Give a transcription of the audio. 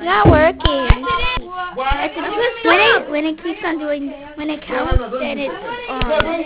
not working. What? When it keeps on doing, when it counts, then it's on.